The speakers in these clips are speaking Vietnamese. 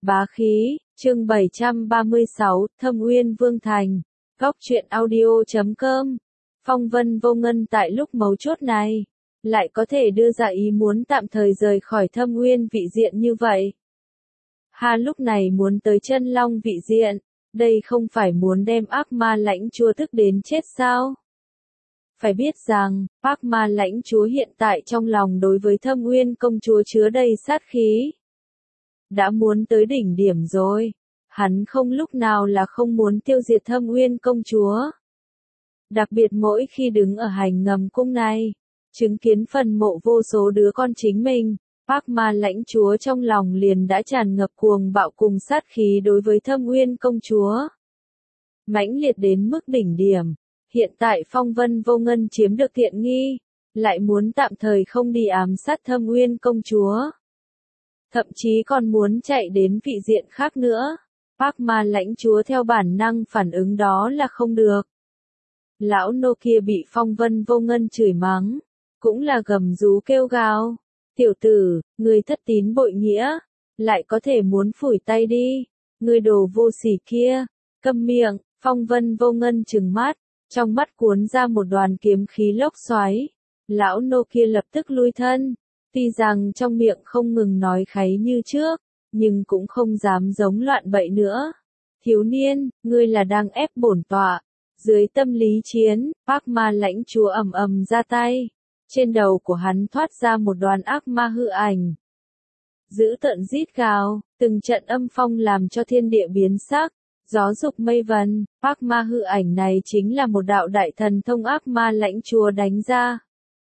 Bá khí, chương 736, Thâm Uyên Vương Thành. Góc truyện audio.com. Phong Vân Vô Ngân tại lúc mấu chốt này, lại có thể đưa ra ý muốn tạm thời rời khỏi Thâm Uyên vị diện như vậy. Hà lúc này muốn tới Chân Long vị diện, đây không phải muốn đem ác ma lãnh chúa tức đến chết sao? Phải biết rằng, ác ma lãnh chúa hiện tại trong lòng đối với Thâm Uyên công chúa chứa đầy sát khí. Đã muốn tới đỉnh điểm rồi, hắn không lúc nào là không muốn tiêu diệt Thâm Uyên công chúa. Đặc biệt mỗi khi đứng ở hành ngầm cung này, chứng kiến phần mộ vô số đứa con chính mình, ác ma lãnh chúa trong lòng liền đã tràn ngập cuồng bạo cùng sát khí đối với Thâm Uyên công chúa. Mãnh liệt đến mức đỉnh điểm, hiện tại Phong Vân Vô Ngân chiếm được tiện nghi, lại muốn tạm thời không đi ám sát Thâm Uyên công chúa. Thậm chí còn muốn chạy đến vị diện khác nữa. Ác ma lãnh chúa theo bản năng phản ứng đó là không được. Lão nô kia bị Phong Vân Vô Ngân chửi mắng, cũng là gầm rú kêu gào. Tiểu tử, người thất tín bội nghĩa, lại có thể muốn phủi tay đi, người đồ vô sỉ kia, câm miệng. Phong Vân Vô Ngân trừng mắt, trong mắt cuốn ra một đoàn kiếm khí lốc xoáy. Lão nô kia lập tức lui thân. Tuy rằng trong miệng không ngừng nói kháy như trước, nhưng cũng không dám giống loạn bậy nữa. Thiếu niên, ngươi là đang ép bổn tọa. Dưới tâm lý chiến, ác ma lãnh chúa ầm ầm ra tay. Trên đầu của hắn thoát ra một đoàn ác ma hư ảnh. Dữ tợn rít gào, từng trận âm phong làm cho thiên địa biến sắc, gió dục mây vần. Ác ma hư ảnh này chính là một đạo đại thần thông ác ma lãnh chúa đánh ra.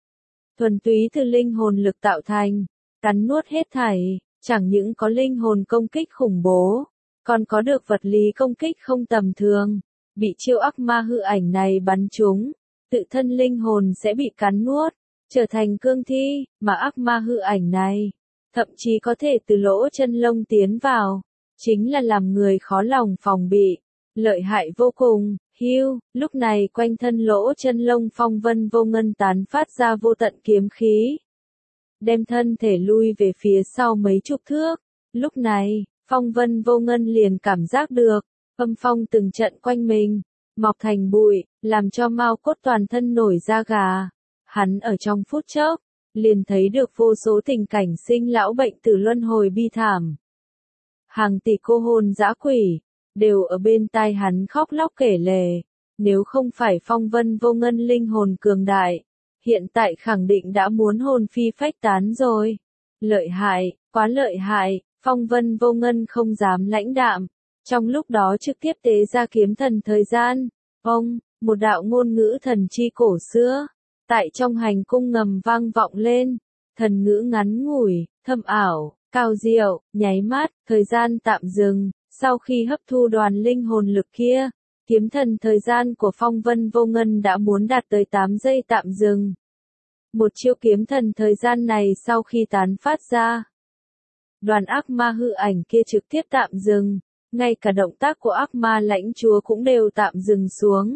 Thuần túy từ linh hồn lực tạo thành, cắn nuốt hết thảy, chẳng những có linh hồn công kích khủng bố, còn có được vật lý công kích không tầm thường. Bị chiêu ác ma hư ảnh này bắn trúng, tự thân linh hồn sẽ bị cắn nuốt, trở thành cương thi, mà ác ma hư ảnh này, thậm chí có thể từ lỗ chân lông tiến vào, chính là làm người khó lòng phòng bị, lợi hại vô cùng. Hưu, lúc này quanh thân lỗ chân lông Phong Vân Vô Ngân tán phát ra vô tận kiếm khí. Đem thân thể lui về phía sau mấy chục thước. Lúc này, Phong Vân Vô Ngân liền cảm giác được, âm phong từng trận quanh mình, mọc thành bụi, làm cho mao cốt toàn thân nổi da gà. Hắn ở trong phút chốc, liền thấy được vô số tình cảnh sinh lão bệnh tử luân hồi bi thảm. Hàng tỷ cô hồn dã quỷ đều ở bên tai hắn khóc lóc kể lể, nếu không phải Phong Vân Vô Ngân linh hồn cường đại, hiện tại khẳng định đã muốn hồn phi phách tán rồi. Lợi hại, quá lợi hại, Phong Vân Vô Ngân không dám lãnh đạm, trong lúc đó trực tiếp tế ra kiếm thần thời gian. Một đạo ngôn ngữ thần chi cổ xưa, tại trong hành cung ngầm vang vọng lên, thần ngữ ngắn ngủi, thâm ảo, cao diệu, nháy mắt, thời gian tạm dừng. Sau khi hấp thu đoàn linh hồn lực kia, kiếm thần thời gian của Phong Vân Vô Ngân đã muốn đạt tới 8 giây tạm dừng. Một chiêu kiếm thần thời gian này sau khi tán phát ra, đoàn ác ma hư ảnh kia trực tiếp tạm dừng, ngay cả động tác của ác ma lãnh chúa cũng đều tạm dừng xuống.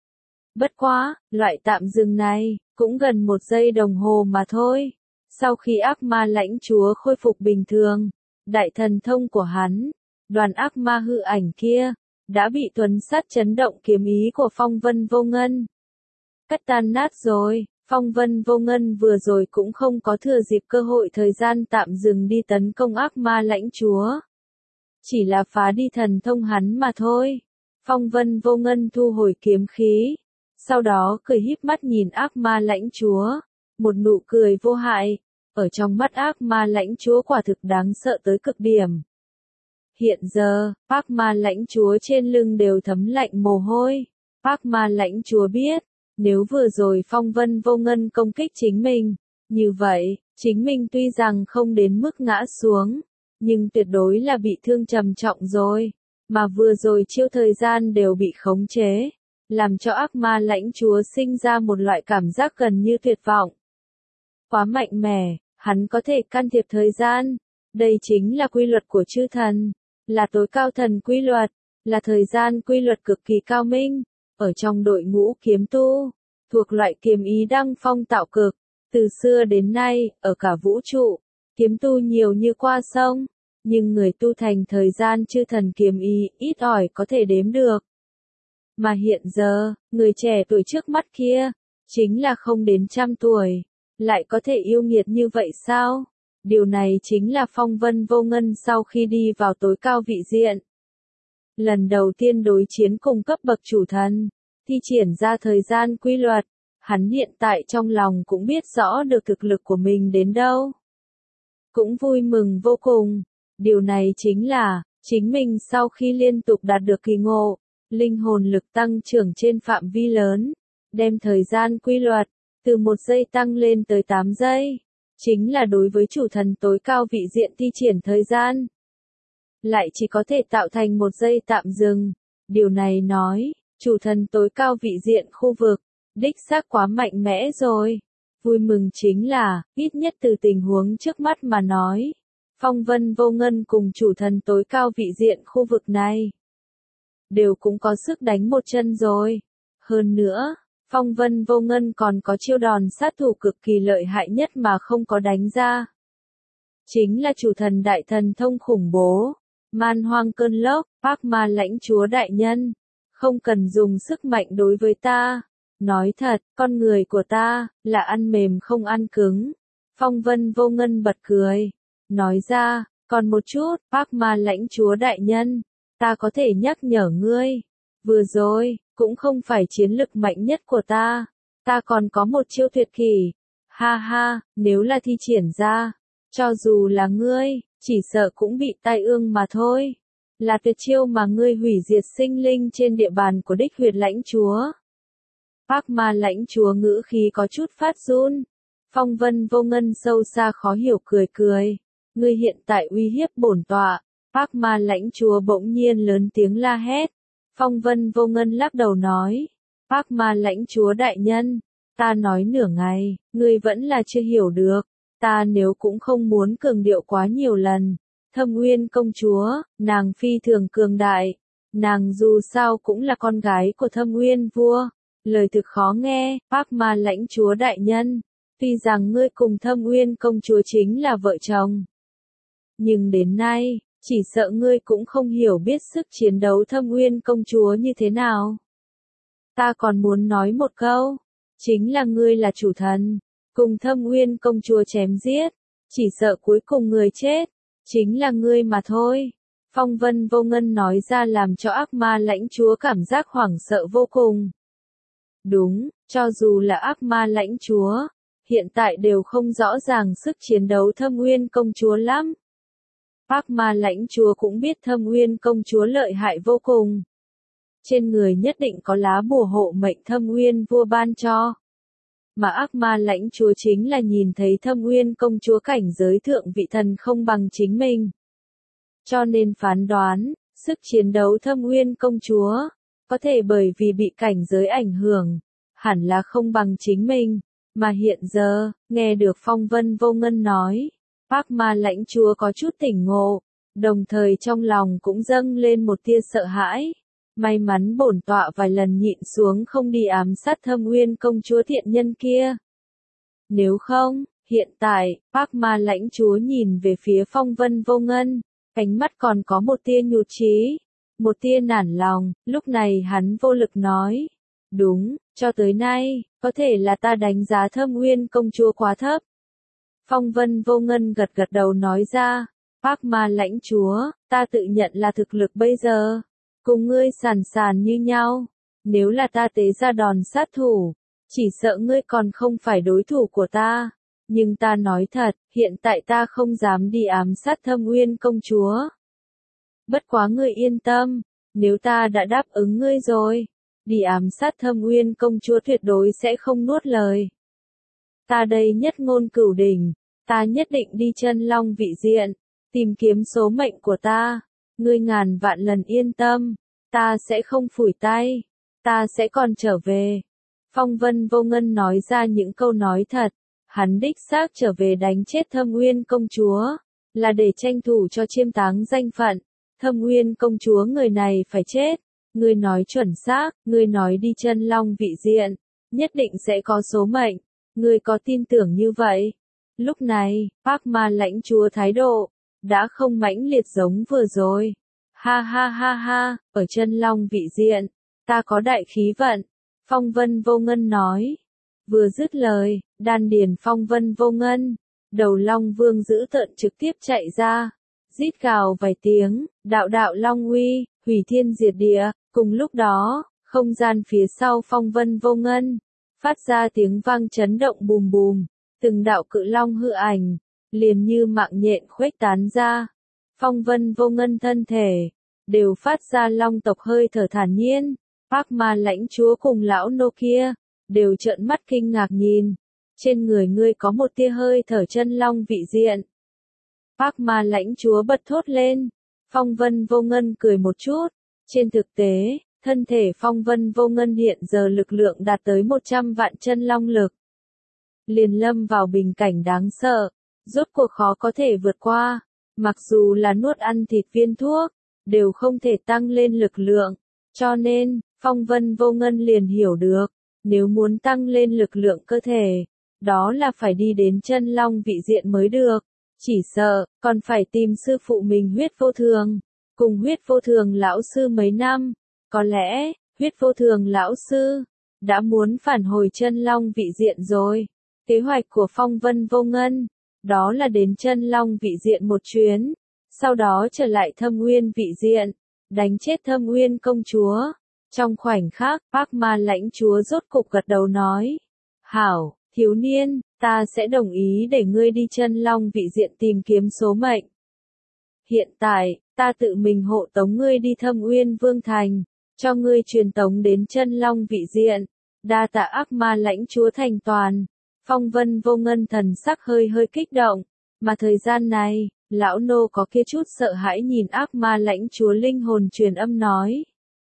Bất quá, loại tạm dừng này, cũng gần 1 giây đồng hồ mà thôi. Sau khi ác ma lãnh chúa khôi phục bình thường, đại thần thông của hắn, đoàn ác ma hư ảnh kia, đã bị tuấn sát chấn động kiếm ý của Phong Vân Vô Ngân. Cắt tan nát rồi, Phong Vân Vô Ngân vừa rồi cũng không có thừa dịp cơ hội thời gian tạm dừng đi tấn công ác ma lãnh chúa. Chỉ là phá đi thần thông hắn mà thôi. Phong Vân Vô Ngân thu hồi kiếm khí, sau đó cười híp mắt nhìn ác ma lãnh chúa, một nụ cười vô hại, ở trong mắt ác ma lãnh chúa quả thực đáng sợ tới cực điểm. Hiện giờ, ác ma lãnh chúa trên lưng đều thấm lạnh mồ hôi. Ác ma lãnh chúa biết, nếu vừa rồi Phong Vân Vô Ngân công kích chính mình, như vậy, chính mình tuy rằng không đến mức ngã xuống, nhưng tuyệt đối là bị thương trầm trọng rồi. Mà vừa rồi chiêu thời gian đều bị khống chế, làm cho ác ma lãnh chúa sinh ra một loại cảm giác gần như tuyệt vọng. Quá mạnh mẽ, hắn có thể can thiệp thời gian. Đây chính là quy luật của chư thần. Là tối cao thần quy luật, là thời gian quy luật cực kỳ cao minh, ở trong đội ngũ kiếm tu, thuộc loại kiếm ý đăng phong tạo cực, từ xưa đến nay, ở cả vũ trụ, kiếm tu nhiều như qua sông, nhưng người tu thành thời gian chư thần kiếm ý ít ỏi có thể đếm được. Mà hiện giờ, người trẻ tuổi trước mắt kia, chính là không đến 100 tuổi, lại có thể yêu nghiệt như vậy sao? Điều này chính là Phong Vân Vô Ngân sau khi đi vào tối cao vị diện. Lần đầu tiên đối chiến cùng cấp bậc chủ thần, thi triển ra thời gian quy luật, hắn hiện tại trong lòng cũng biết rõ được thực lực của mình đến đâu. Cũng vui mừng vô cùng, điều này chính là, chính mình sau khi liên tục đạt được kỳ ngộ, linh hồn lực tăng trưởng trên phạm vi lớn, đem thời gian quy luật, từ 1 giây tăng lên tới 8 giây, chính là đối với chủ thần tối cao vị diện thi triển thời gian. Lại chỉ có thể tạo thành 1 giây tạm dừng, điều này nói, chủ thần tối cao vị diện khu vực, đích xác quá mạnh mẽ rồi. Vui mừng chính là, ít nhất từ tình huống trước mắt mà nói, Phong Vân Vô Ngân cùng chủ thần tối cao vị diện khu vực này, đều cũng có sức đánh một chân rồi. Hơn nữa, Phong Vân Vô Ngân còn có chiêu đòn sát thủ cực kỳ lợi hại nhất mà không có đánh ra. Chính là chủ thần đại thần thông khủng bố, man hoang cơn lốc, Ác Ma lãnh chúa đại nhân. Không cần dùng sức mạnh đối với ta. Nói thật, con người của ta, là ăn mềm không ăn cứng. Phong Vân Vô Ngân bật cười. Nói ra, còn một chút, Ác Ma lãnh chúa đại nhân. Ta có thể nhắc nhở ngươi. Vừa rồi, cũng không phải chiến lực mạnh nhất của ta. Ta còn có một chiêu tuyệt kỷ. Ha ha, nếu là thi triển ra, cho dù là ngươi, chỉ sợ cũng bị tai ương mà thôi. Là tuyệt chiêu mà ngươi hủy diệt sinh linh trên địa bàn của đích huyệt lãnh chúa. Ác Ma lãnh chúa ngữ khí có chút phát run. Phong Vân Vô Ngân sâu xa khó hiểu cười cười. Ngươi hiện tại uy hiếp bổn tọa. Ác Ma lãnh chúa bỗng nhiên lớn tiếng la hét. Phong Vân Vô Ngân lắc đầu nói. Ác Ma lãnh chúa đại nhân, ta nói nửa ngày, ngươi vẫn là chưa hiểu được. Ta nếu cũng không muốn cường điệu quá nhiều lần. Thâm Uyên công chúa, nàng phi thường cường đại. Nàng dù sao cũng là con gái của Thâm Uyên vua. Lời thực khó nghe, Ác Ma lãnh chúa đại nhân. Tuy rằng ngươi cùng Thâm Uyên công chúa chính là vợ chồng, nhưng đến nay, chỉ sợ ngươi cũng không hiểu biết sức chiến đấu Thâm Uyên công chúa như thế nào. Ta còn muốn nói một câu, chính là ngươi là chủ thần, cùng Thâm Uyên công chúa chém giết, chỉ sợ cuối cùng người chết, chính là ngươi mà thôi. Phong Vân Vô Ngân nói ra làm cho Ác Ma lãnh chúa cảm giác hoảng sợ vô cùng. Đúng, cho dù là Ác Ma lãnh chúa, hiện tại đều không rõ ràng sức chiến đấu Thâm Uyên công chúa lắm. Ác Ma lãnh chúa cũng biết Thâm Uyên công chúa lợi hại vô cùng. Trên người nhất định có lá bùa hộ mệnh Thâm Uyên vua ban cho. Mà Ác Ma lãnh chúa chính là nhìn thấy Thâm Uyên công chúa cảnh giới thượng vị thần không bằng chính mình. Cho nên phán đoán, sức chiến đấu Thâm Uyên công chúa, có thể bởi vì bị cảnh giới ảnh hưởng, hẳn là không bằng chính mình. Mà hiện giờ, nghe được Phong Vân Vô Ngân nói, Ác Ma lãnh chúa có chút tỉnh ngộ, đồng thời trong lòng cũng dâng lên một tia sợ hãi. May mắn bổn tọa vài lần nhịn xuống không đi ám sát Thâm Uyên công chúa thiện nhân kia. Nếu không, hiện tại, Ác Ma lãnh chúa nhìn về phía Phong Vân Vô Ngân, ánh mắt còn có một tia nhụt chí, một tia nản lòng, lúc này hắn vô lực nói. Đúng, cho tới nay, có thể là ta đánh giá Thâm Uyên công chúa quá thấp. Phong Vân Vô Ngân gật gật đầu nói ra, Ác Ma lãnh chúa, ta tự nhận là thực lực bây giờ, cùng ngươi sàn sàn như nhau. Nếu là ta tế ra đòn sát thủ, chỉ sợ ngươi còn không phải đối thủ của ta. Nhưng ta nói thật, hiện tại ta không dám đi ám sát Thâm Uyên công chúa. Bất quá ngươi yên tâm, nếu ta đã đáp ứng ngươi rồi, đi ám sát Thâm Uyên công chúa tuyệt đối sẽ không nuốt lời. Ta đây nhất ngôn cửu đỉnh, ta nhất định đi chân long vị diện, tìm kiếm số mệnh của ta. Ngươi ngàn vạn lần yên tâm, ta sẽ không phủi tay, ta sẽ còn trở về. Phong Vân Vô Ngân nói ra những câu nói thật, hắn đích xác trở về đánh chết Thâm Uyên công chúa, là để tranh thủ cho chiêm táng danh phận. Thâm Uyên công chúa người này phải chết. Ngươi nói chuẩn xác, ngươi nói đi chân long vị diện, nhất định sẽ có số mệnh. Ngươi có tin tưởng như vậy? Lúc này, Ác Ma lãnh chúa thái độ đã không mãnh liệt giống vừa rồi. Ha ha ha ha, ở chân long vị diện, ta có đại khí vận, phong vân vô ngân nói. Vừa dứt lời, đan điền phong vân vô ngân, đầu long vương dữ tợn trực tiếp chạy ra, rít gào vài tiếng, đạo đạo long uy, hủy thiên diệt địa, cùng lúc đó, không gian phía sau phong vân vô ngân, phát ra tiếng vang chấn động bùm bùm, từng đạo cự long hư ảnh, liền như mạng nhện khuếch tán ra, phong vân vô ngân thân thể, đều phát ra long tộc hơi thở thản nhiên, Ác Ma lãnh chúa cùng lão nô kia, đều trợn mắt kinh ngạc nhìn, trên người ngươi có một tia hơi thở chân long vị diện. Ác Ma lãnh chúa bật thốt lên, phong vân vô ngân cười một chút, trên thực tế, thân thể phong vân vô ngân hiện giờ lực lượng đạt tới 100 vạn chân long lực. Liền lâm vào bình cảnh đáng sợ, rốt cuộc khó có thể vượt qua, mặc dù là nuốt ăn thịt viên thuốc, đều không thể tăng lên lực lượng, cho nên, phong vân vô ngân liền hiểu được, nếu muốn tăng lên lực lượng cơ thể, đó là phải đi đến chân long vị diện mới được, chỉ sợ, còn phải tìm sư phụ mình huyết vô thường, cùng huyết vô thường lão sư mấy năm, có lẽ, huyết vô thường lão sư, đã muốn phản hồi chân long vị diện rồi. Kế hoạch của phong vân vô ngân, đó là đến chân long vị diện một chuyến, sau đó trở lại Thâm Nguyên vị diện, đánh chết Thâm Nguyên công chúa. Trong khoảnh khắc, Ác Ma lãnh chúa rốt cục gật đầu nói, hảo, thiếu niên, ta sẽ đồng ý để ngươi đi chân long vị diện tìm kiếm số mệnh. Hiện tại, ta tự mình hộ tống ngươi đi Thâm Uyên Vương Thành, cho ngươi truyền tống đến chân long vị diện. Đa tạ Ác Ma lãnh chúa thành toàn. Phong vân vô ngân thần sắc hơi hơi kích động, mà thời gian này, lão nô có kia chút sợ hãi nhìn Ác Ma lãnh chúa linh hồn truyền âm nói.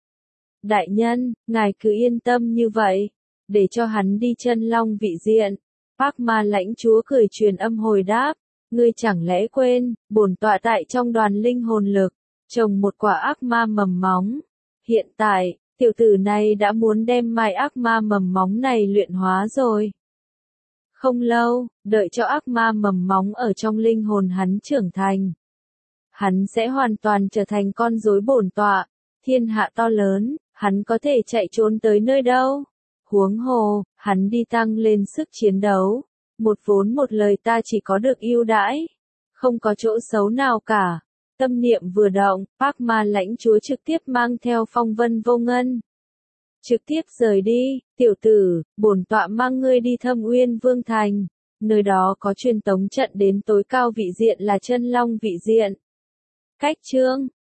Đại nhân, ngài cứ yên tâm như vậy, để cho hắn đi chân long vị diện. Ác Ma lãnh chúa cười truyền âm hồi đáp, ngươi chẳng lẽ quên, bổn tọa tại trong đoàn linh hồn lực, trồng một quả ác ma mầm móng. Hiện tại, tiểu tử này đã muốn đem mai ác ma mầm móng này luyện hóa rồi. Không lâu, đợi cho ác ma mầm móng ở trong linh hồn hắn trưởng thành. Hắn sẽ hoàn toàn trở thành con rối bổn tọa, thiên hạ to lớn, hắn có thể chạy trốn tới nơi đâu. Huống hồ, hắn đi tăng lên sức chiến đấu. Một vốn một lời ta chỉ có được ưu đãi, không có chỗ xấu nào cả. Tâm niệm vừa động, Ác Ma lãnh chúa trực tiếp mang theo phong vân vô ngân. Trực tiếp rời đi, tiểu tử, bổn tọa mang ngươi đi Thâm Uyên Vương Thành, nơi đó có truyền tống trận đến tối cao vị diện là chân long vị diện. Cách chương